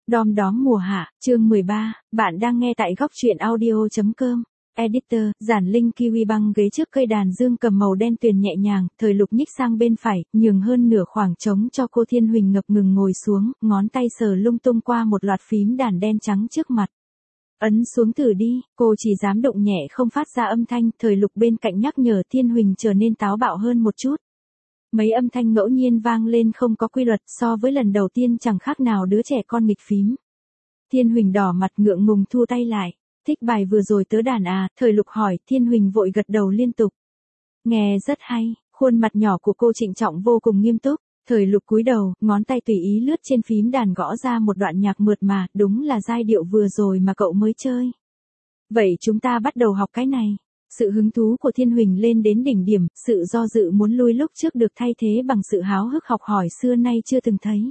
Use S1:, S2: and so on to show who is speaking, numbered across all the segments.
S1: Đom đóm mùa hạ, chương 13, bạn đang nghe tại góc truyện audio.com. Editor, giản linh kiwi băng ghế trước cây đàn dương cầm màu đen tuyền nhẹ nhàng, thời lục nhích sang bên phải, nhường hơn nửa khoảng trống cho cô Thiên Huỳnh ngập ngừng ngồi xuống, ngón tay sờ lung tung qua một loạt phím đàn đen trắng trước mặt. Ấn xuống thử đi, cô chỉ dám động nhẹ không phát ra âm thanh, thời lục bên cạnh nhắc nhở Thiên Huỳnh trở nên táo bạo hơn một chút. Mấy âm thanh ngẫu nhiên vang lên không có quy luật, so với lần đầu tiên chẳng khác nào đứa trẻ con nghịch phím. Thiên Huỳnh đỏ mặt ngượng ngùng thu tay lại. Thích bài vừa rồi tớ đàn à, thời lục hỏi, Thiên Huỳnh vội gật đầu liên tục. Nghe rất hay, khuôn mặt nhỏ của cô trịnh trọng vô cùng nghiêm túc, thời lục cúi đầu, ngón tay tùy ý lướt trên phím đàn gõ ra một đoạn nhạc mượt mà, đúng là giai điệu vừa rồi mà cậu mới chơi. Vậy chúng ta bắt đầu học cái này. Sự hứng thú của Thiên Huỳnh lên đến đỉnh điểm, sự do dự muốn lui lúc trước được thay thế bằng sự háo hức học hỏi xưa nay chưa từng thấy.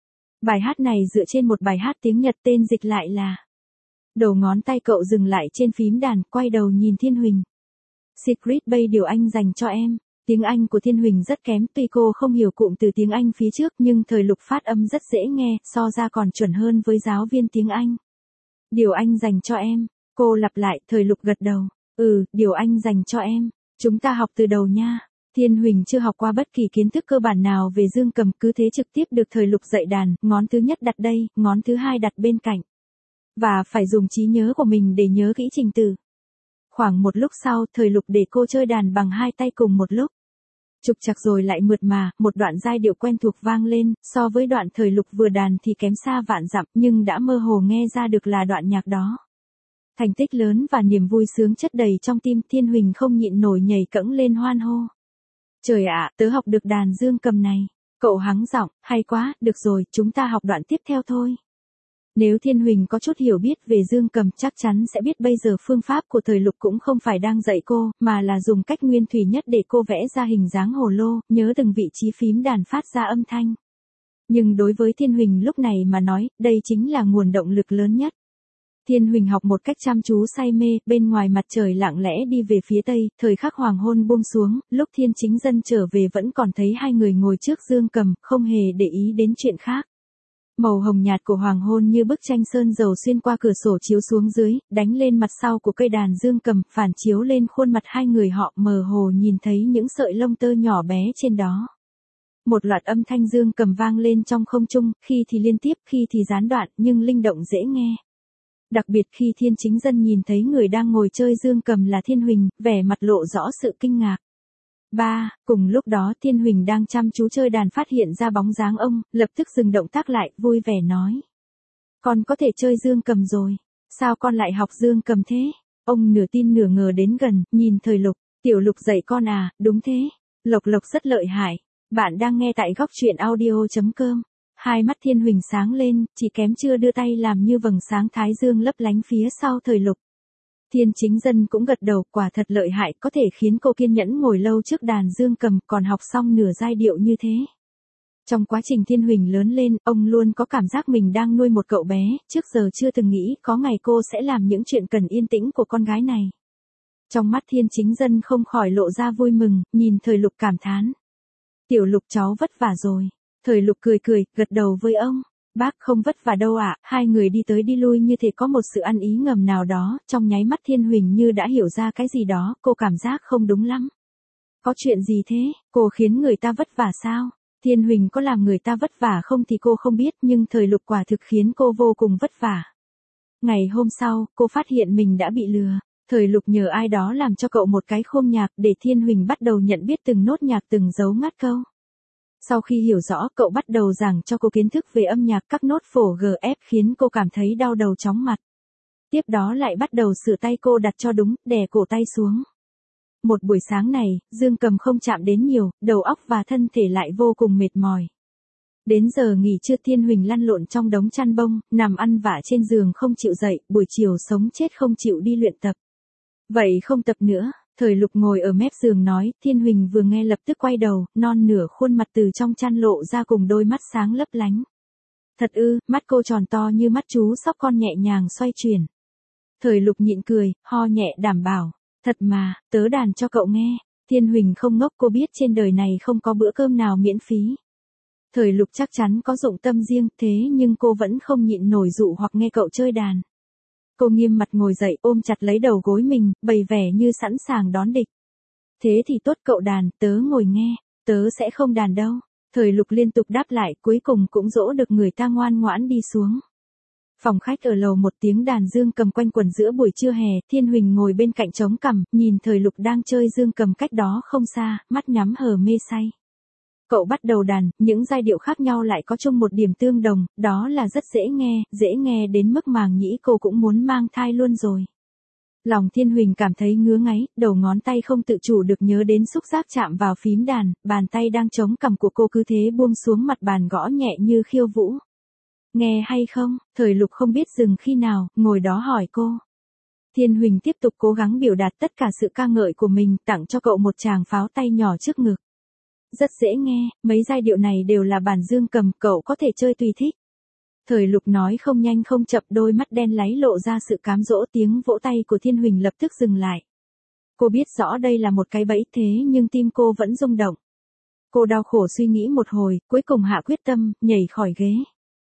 S1: Bài hát này dựa trên một bài hát tiếng Nhật tên dịch lại là. Đầu ngón tay cậu dừng lại trên phím đàn, quay đầu nhìn Thiên Huỳnh. Secret Bay điều anh dành cho em. Tiếng Anh của Thiên Huỳnh rất kém, tuy cô không hiểu cụm từ tiếng Anh phía trước nhưng thời lục phát âm rất dễ nghe, so ra còn chuẩn hơn với giáo viên tiếng Anh. Điều anh dành cho em. Cô lặp lại, thời lục gật đầu. Điều anh dành cho em. Chúng ta học từ đầu nha. Thiên Huỳnh chưa học qua bất kỳ kiến thức cơ bản nào về dương cầm, cứ thế trực tiếp được thời lục dạy đàn, ngón thứ nhất đặt đây, ngón thứ hai đặt bên cạnh. Và phải dùng trí nhớ của mình để nhớ kỹ trình tự. Khoảng một lúc sau, thời lục để cô chơi đàn bằng hai tay cùng một lúc. Trục trặc rồi lại mượt mà, một đoạn giai điệu quen thuộc vang lên, so với đoạn thời lục vừa đàn thì kém xa vạn dặm, nhưng đã mơ hồ nghe ra được là đoạn nhạc đó. Thành tích lớn và niềm vui sướng chất đầy trong tim, Thiên Huỳnh không nhịn nổi nhảy cẫng lên hoan hô. Trời ạ, tớ học được đàn dương cầm này. Cậu hắng giọng, hay quá, được rồi, chúng ta học đoạn tiếp theo thôi. Nếu Thiên Huỳnh có chút hiểu biết về dương cầm chắc chắn sẽ biết bây giờ phương pháp của thời lục cũng không phải đang dạy cô, mà là dùng cách nguyên thủy nhất để cô vẽ ra hình dáng hồ lô, nhớ từng vị trí phím đàn phát ra âm thanh. Nhưng đối với Thiên Huỳnh lúc này mà nói, đây chính là nguồn động lực lớn nhất. Thiên Huỳnh học một cách chăm chú say mê, bên ngoài mặt trời lặng lẽ đi về phía tây, thời khắc hoàng hôn buông xuống, lúc Thiên Chính Dân trở về vẫn còn thấy hai người ngồi trước dương cầm, không hề để ý đến chuyện khác. Màu hồng nhạt của hoàng hôn như bức tranh sơn dầu xuyên qua cửa sổ chiếu xuống dưới, đánh lên mặt sau của cây đàn dương cầm, phản chiếu lên khuôn mặt hai người họ, mờ hồ nhìn thấy những sợi lông tơ nhỏ bé trên đó. Một loạt âm thanh dương cầm vang lên trong không trung, khi thì liên tiếp, khi thì gián đoạn, nhưng linh động dễ nghe. Đặc biệt khi Thiên Chính Dân nhìn thấy người đang ngồi chơi dương cầm là Thiên Huỳnh, vẻ mặt lộ rõ sự kinh ngạc. Cùng lúc đó Thiên Huỳnh đang chăm chú chơi đàn phát hiện ra bóng dáng ông, lập tức dừng động tác lại, vui vẻ nói. Con có thể chơi dương cầm rồi. Sao con lại học dương cầm thế? Ông nửa tin nửa ngờ đến gần, nhìn thời lục. Tiểu lục dạy con à, đúng thế. Lộc lộc rất lợi hại. Bạn đang nghe tại góc truyện audio.com. Hai mắt Thiên Huỳnh sáng lên, chỉ kém chưa đưa tay làm như vầng sáng thái dương lấp lánh phía sau thời lục. Thiên Chính Dân cũng gật đầu, quả thật lợi hại, có thể khiến cô kiên nhẫn ngồi lâu trước đàn dương cầm, còn học xong nửa giai điệu như thế. Trong quá trình Thiên Huỳnh lớn lên, ông luôn có cảm giác mình đang nuôi một cậu bé, trước giờ chưa từng nghĩ có ngày cô sẽ làm những chuyện cần yên tĩnh của con gái này. Trong mắt Thiên Chính Dân không khỏi lộ ra vui mừng, nhìn thời lục cảm thán. Tiểu lục cháu vất vả rồi. Thời lục cười cười, gật đầu với ông. Bác không vất vả đâu ạ. Hai người đi tới đi lui như thể có một sự ăn ý ngầm nào đó, trong nháy mắt Thiên Huỳnh như đã hiểu ra cái gì đó, cô cảm giác không đúng lắm. Có chuyện gì thế, cô khiến người ta vất vả sao? Thiên Huỳnh có làm người ta vất vả không thì cô không biết, nhưng thời lục quả thực khiến cô vô cùng vất vả. Ngày hôm sau, cô phát hiện mình đã bị lừa. Thời lục nhờ ai đó làm cho cậu một cái khung nhạc để Thiên Huỳnh bắt đầu nhận biết từng nốt nhạc từng dấu ngắt câu. Sau khi hiểu rõ, cậu bắt đầu giảng cho cô kiến thức về âm nhạc, các nốt phổ GF khiến cô cảm thấy đau đầu chóng mặt. Tiếp đó lại bắt đầu sửa tay cô đặt cho đúng, đè cổ tay xuống. Một buổi sáng này, dương cầm không chạm đến nhiều, đầu óc và thân thể lại vô cùng mệt mỏi. Đến giờ nghỉ trưa Thiên Huỳnh lăn lộn trong đống chăn bông, nằm ăn vạ trên giường không chịu dậy, buổi chiều sống chết không chịu đi luyện tập. Vậy không tập nữa. Thời lục ngồi ở mép giường nói, Thiên Huỳnh vừa nghe lập tức quay đầu, non nửa khuôn mặt từ trong chăn lộ ra cùng đôi mắt sáng lấp lánh. Thật ư, mắt cô tròn to như mắt chú sóc con nhẹ nhàng xoay chuyển. Thời lục nhịn cười, ho nhẹ đảm bảo, thật mà, tớ đàn cho cậu nghe. Thiên Huỳnh không ngốc, cô biết trên đời này không có bữa cơm nào miễn phí. Thời Lục chắc chắn có dụng tâm riêng, thế nhưng cô vẫn không nhịn nổi dụ hoặc nghe cậu chơi đàn. Cô nghiêm mặt ngồi dậy ôm chặt lấy đầu gối mình, bày vẻ như sẵn sàng đón địch. Thế thì tốt cậu đàn, tớ ngồi nghe, tớ sẽ không đàn đâu. Thời Lục liên tục đáp lại, cuối cùng cũng dỗ được người ta ngoan ngoãn đi xuống. Phòng khách ở lầu một tiếng đàn dương cầm quanh quẩn giữa buổi trưa hè, Thiên Huỳnh ngồi bên cạnh chống cằm, nhìn Thời Lục đang chơi dương cầm cách đó không xa, mắt nhắm hờ mê say. Cậu bắt đầu đàn, những giai điệu khác nhau lại có chung một điểm tương đồng, đó là rất dễ nghe đến mức màng nhĩ cô cũng muốn mang thai luôn rồi. Lòng Thiên Huỳnh cảm thấy ngứa ngáy, đầu ngón tay không tự chủ được nhớ đến xúc giác chạm vào phím đàn, bàn tay đang chống cằm của cô cứ thế buông xuống mặt bàn gõ nhẹ như khiêu vũ. Nghe hay không? Thời Lục không biết dừng khi nào, ngồi đó hỏi cô. Thiên Huỳnh tiếp tục cố gắng biểu đạt tất cả sự ca ngợi của mình, tặng cho cậu một tràng pháo tay nhỏ trước ngực. Rất dễ nghe, mấy giai điệu này đều là bản dương cầm, cậu có thể chơi tùy thích. Thời Lục nói không nhanh không chậm, đôi mắt đen láy lộ ra sự cám dỗ, tiếng vỗ tay của Thiên Huỳnh lập tức dừng lại. Cô biết rõ đây là một cái bẫy thế nhưng tim cô vẫn rung động. Cô đau khổ suy nghĩ một hồi, cuối cùng hạ quyết tâm, nhảy khỏi ghế.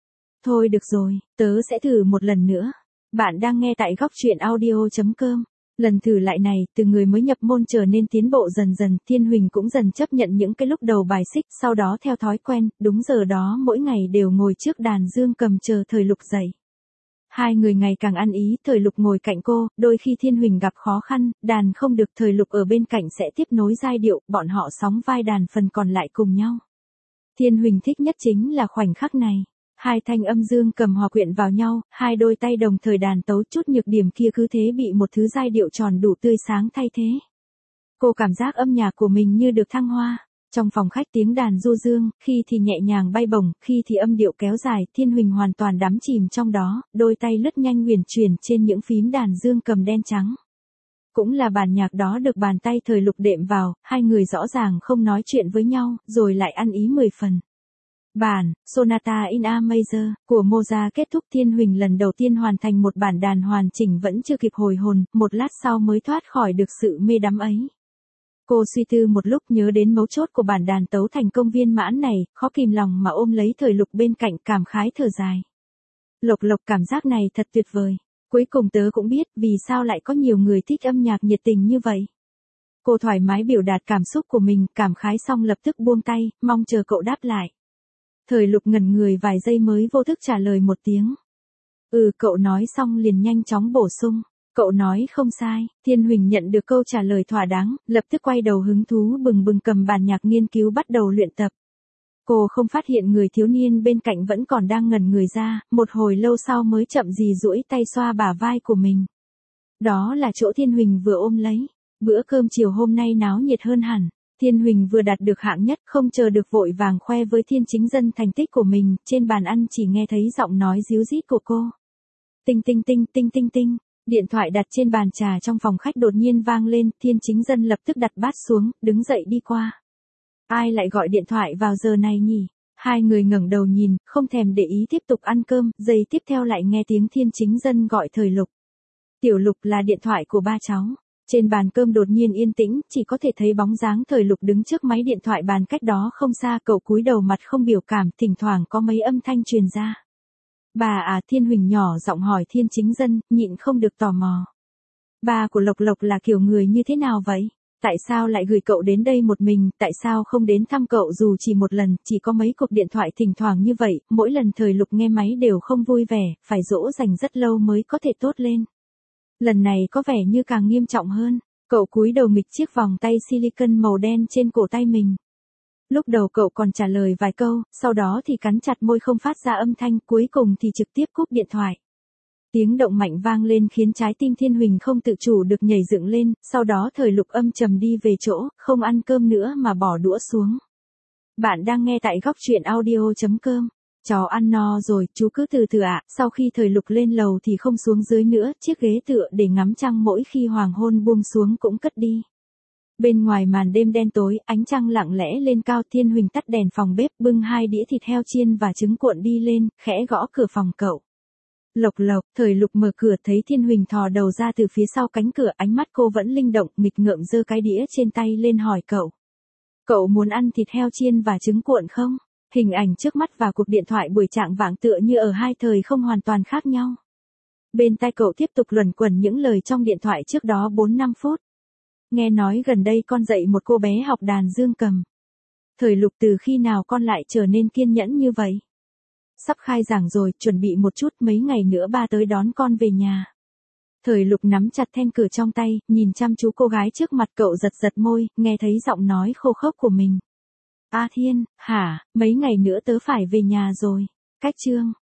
S1: Thôi được rồi, tớ sẽ thử một lần nữa. Bạn đang nghe tại góc truyện audio.com. Lần thử lại này, từ người mới nhập môn trở nên tiến bộ dần dần, Thiên Huỳnh cũng dần chấp nhận những cái lúc đầu bài xích, sau đó theo thói quen, đúng giờ đó mỗi ngày đều ngồi trước đàn dương cầm chờ Thời Lục dậy. Hai người ngày càng ăn ý, Thời Lục ngồi cạnh cô, đôi khi Thiên Huỳnh gặp khó khăn, đàn không được, Thời Lục ở bên cạnh sẽ tiếp nối giai điệu, bọn họ sóng vai đàn phần còn lại cùng nhau. Thiên Huỳnh thích nhất chính là khoảnh khắc này. Hai thanh âm dương cầm hòa quyện vào nhau, hai đôi tay đồng thời đàn tấu, chút nhược điểm kia cứ thế bị một thứ giai điệu tròn đủ tươi sáng thay thế. Cô cảm giác âm nhạc của mình như được thăng hoa. Trong phòng khách tiếng đàn du dương, khi thì nhẹ nhàng bay bổng, khi thì âm điệu kéo dài, Thiên Huỳnh hoàn toàn đắm chìm trong đó, đôi tay lướt nhanh huyền chuyển trên những phím đàn dương cầm đen trắng. Cũng là bản nhạc đó được bàn tay Thời Lục đệm vào, hai người rõ ràng không nói chuyện với nhau, rồi lại ăn ý 10 phần. Bản Sonata in A Major của Mozart kết thúc, Thiên Huỳnh lần đầu tiên hoàn thành một bản đàn hoàn chỉnh vẫn chưa kịp hồi hồn, một lát sau mới thoát khỏi được sự mê đắm ấy. Cô suy tư một lúc nhớ đến mấu chốt của bản đàn tấu thành công viên mãn này, khó kìm lòng mà ôm lấy Thời Lục bên cạnh, cảm khái thở dài. Lộc cảm giác này thật tuyệt vời. Cuối cùng tớ cũng biết vì sao lại có nhiều người thích âm nhạc nhiệt tình như vậy. Cô thoải mái biểu đạt cảm xúc của mình, cảm khái xong lập tức buông tay, mong chờ cậu đáp lại. Thời Lục ngẩn người vài giây mới vô thức trả lời một tiếng. Cậu nói xong liền nhanh chóng bổ sung. Cậu nói không sai. Thiên Huỳnh nhận được câu trả lời thỏa đáng, lập tức quay đầu hứng thú bừng bừng cầm bản nhạc nghiên cứu bắt đầu luyện tập. Cô không phát hiện người thiếu niên bên cạnh vẫn còn đang ngẩn người ra, một hồi lâu sau mới chậm rì duỗi tay xoa bả vai của mình. Đó là chỗ Thiên Huỳnh vừa ôm lấy. Bữa cơm chiều hôm nay náo nhiệt hơn hẳn. Thiên Huỳnh vừa đạt được hạng nhất, không chờ được vội vàng khoe với Thiên Chính Dân thành tích của mình, trên bàn ăn chỉ nghe thấy giọng nói ríu rít của cô. Tinh tinh tinh tinh tinh tinh, điện thoại đặt trên bàn trà trong phòng khách đột nhiên vang lên, Thiên Chính Dân lập tức đặt bát xuống, đứng dậy đi qua. Ai lại gọi điện thoại vào giờ này nhỉ? Hai người ngẩng đầu nhìn, không thèm để ý tiếp tục ăn cơm, giây tiếp theo lại nghe tiếng Thiên Chính Dân gọi Thời Lục. Tiểu Lục, là điện thoại của ba cháu. Trên bàn cơm đột nhiên yên tĩnh, chỉ có thể thấy bóng dáng Thời Lục đứng trước máy điện thoại bàn cách đó không xa, cậu cúi đầu mặt không biểu cảm, thỉnh thoảng có mấy âm thanh truyền ra. Bà à, Thiên Huỳnh nhỏ giọng hỏi Thiên Chính Dân, nhịn không được tò mò. Ba của Lộc là kiểu người như thế nào vậy? Tại sao lại gửi cậu đến đây một mình, tại sao không đến thăm cậu dù chỉ một lần, chỉ có mấy cuộc điện thoại thỉnh thoảng như vậy, mỗi lần Thời Lục nghe máy đều không vui vẻ, phải dỗ dành rất lâu mới có thể tốt lên. Lần này có vẻ như càng nghiêm trọng hơn, cậu cúi đầu nghịch chiếc vòng tay silicon màu đen trên cổ tay mình. Lúc đầu cậu còn trả lời vài câu, sau đó thì cắn chặt môi không phát ra âm thanh, cuối cùng thì trực tiếp cúp điện thoại. Tiếng động mạnh vang lên khiến trái tim Thiên Huỳnh không tự chủ được nhảy dựng lên, sau đó Thời Lục âm trầm đi về chỗ, không ăn cơm nữa mà bỏ đũa xuống. Bạn đang nghe tại góc truyện audio.com. Chó ăn no rồi, chú cứ từ từ ạ. Sau khi Thời Lục lên lầu thì không xuống dưới nữa, chiếc ghế tựa để ngắm trăng mỗi khi hoàng hôn buông xuống cũng cất đi. Bên ngoài màn đêm đen tối, ánh trăng lặng lẽ lên cao, Thiên Huỳnh tắt đèn phòng bếp, bưng 2 đĩa thịt heo chiên và trứng cuộn đi lên, khẽ gõ cửa phòng cậu. Lộc, Thời Lục mở cửa thấy Thiên Huỳnh thò đầu ra từ phía sau cánh cửa, ánh mắt cô vẫn linh động, nghịch ngợm giơ cái đĩa trên tay lên hỏi cậu. Cậu muốn ăn thịt heo chiên và trứng cuộn không? Hình ảnh trước mắt và cuộc điện thoại buổi trạng vạng tựa như ở hai thời không hoàn toàn khác nhau. Bên tai cậu tiếp tục luẩn quẩn những lời trong điện thoại trước đó 4-5 phút. Nghe nói gần đây con dạy một cô bé học đàn dương cầm. Thời Lục, từ khi nào con lại trở nên kiên nhẫn như vậy? Sắp khai giảng rồi, chuẩn bị một chút, mấy ngày nữa ba tới đón con về nhà. Thời Lục nắm chặt then cửa trong tay, nhìn chăm chú cô gái trước mặt, cậu giật giật môi, nghe thấy giọng nói khô khốc của mình. A Thiên, hả, mấy ngày nữa tớ phải về nhà rồi. Cách chương